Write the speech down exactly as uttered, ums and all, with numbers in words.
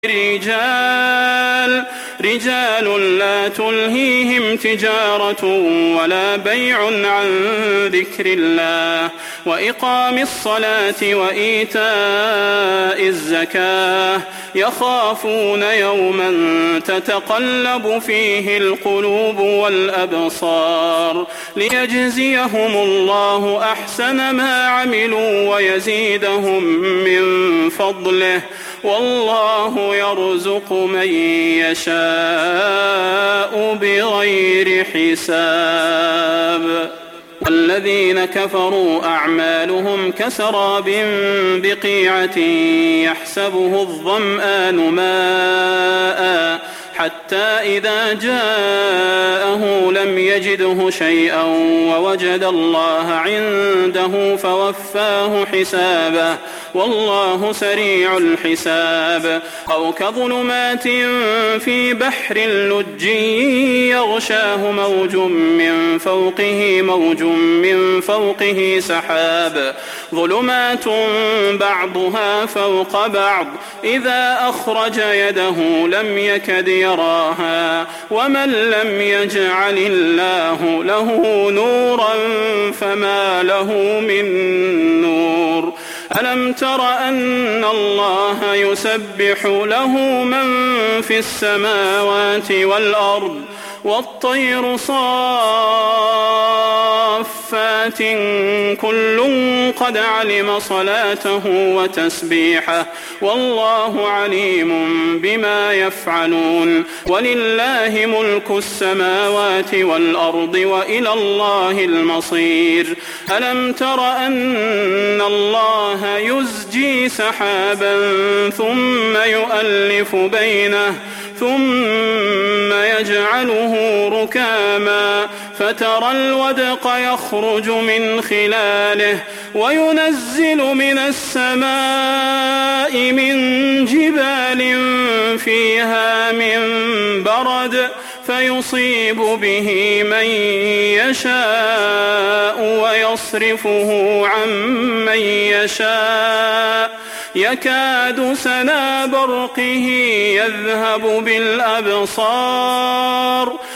رجال رجال لا تلهيهم تجارة ولا بيع عن ذكر الله وإقام الصلاة وإيتاء الزكاة يخافون يوما تتقلب فيه القلوب والأبصار ليجزيهم الله أحسن ما عملوا ويزيدهم من فضله والله يرزق من يشاء بغير حساب. والذين كفروا أعمالهم كسراب بقيعة يحسبه الظمآن ماء حتى إذا جاءه لم يجده شيئا ووجد الله عنده فوفاه حسابه والله سريع الحساب. أو كظلمات في بحر لج يغشاه موج من فوقه موج من فوقه سحاب ظلمات بعضها فوق بعض إذا أخرج يده لم يكد يراها ومن لم يجعل الله له نورا فما له من نور. ألم تر أن الله يسبح له من في السماوات والأرض والطير صافات كل قد علم صلاته وتسبيحه والله عليم بما يفعلون. ولله ملك السماوات والأرض وإلى الله المصير. ألم تر أن الله يزجي سحابا ثم يؤلف بينه ثم يجعله ركاما فترى الودق يخرج من خلاله وينزل من السماء من جبال فيها من برد فيصيب به من يشاء ويصرفه عن من يشاء يكاد سنا برقه يذهب بالأبصار